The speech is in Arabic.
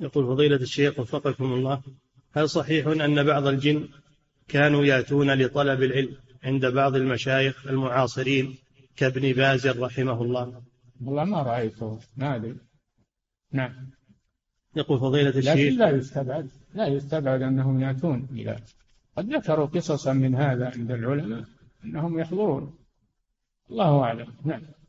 يقول فضيلة الشيخ وفقكم الله، هل صحيح أن بعض الجن كانوا يأتون لطلب العلم عند بعض المشايخ المعاصرين كابن باز رحمه الله؟ والله ما رأيته، ما أدري. نعم. يقول فضيلة الشيخ، لكن لا يستبعد أنهم يأتون إلى، قد ذكروا قصصا من هذا عند العلماء أنهم يحضرون، الله أعلم. نعم.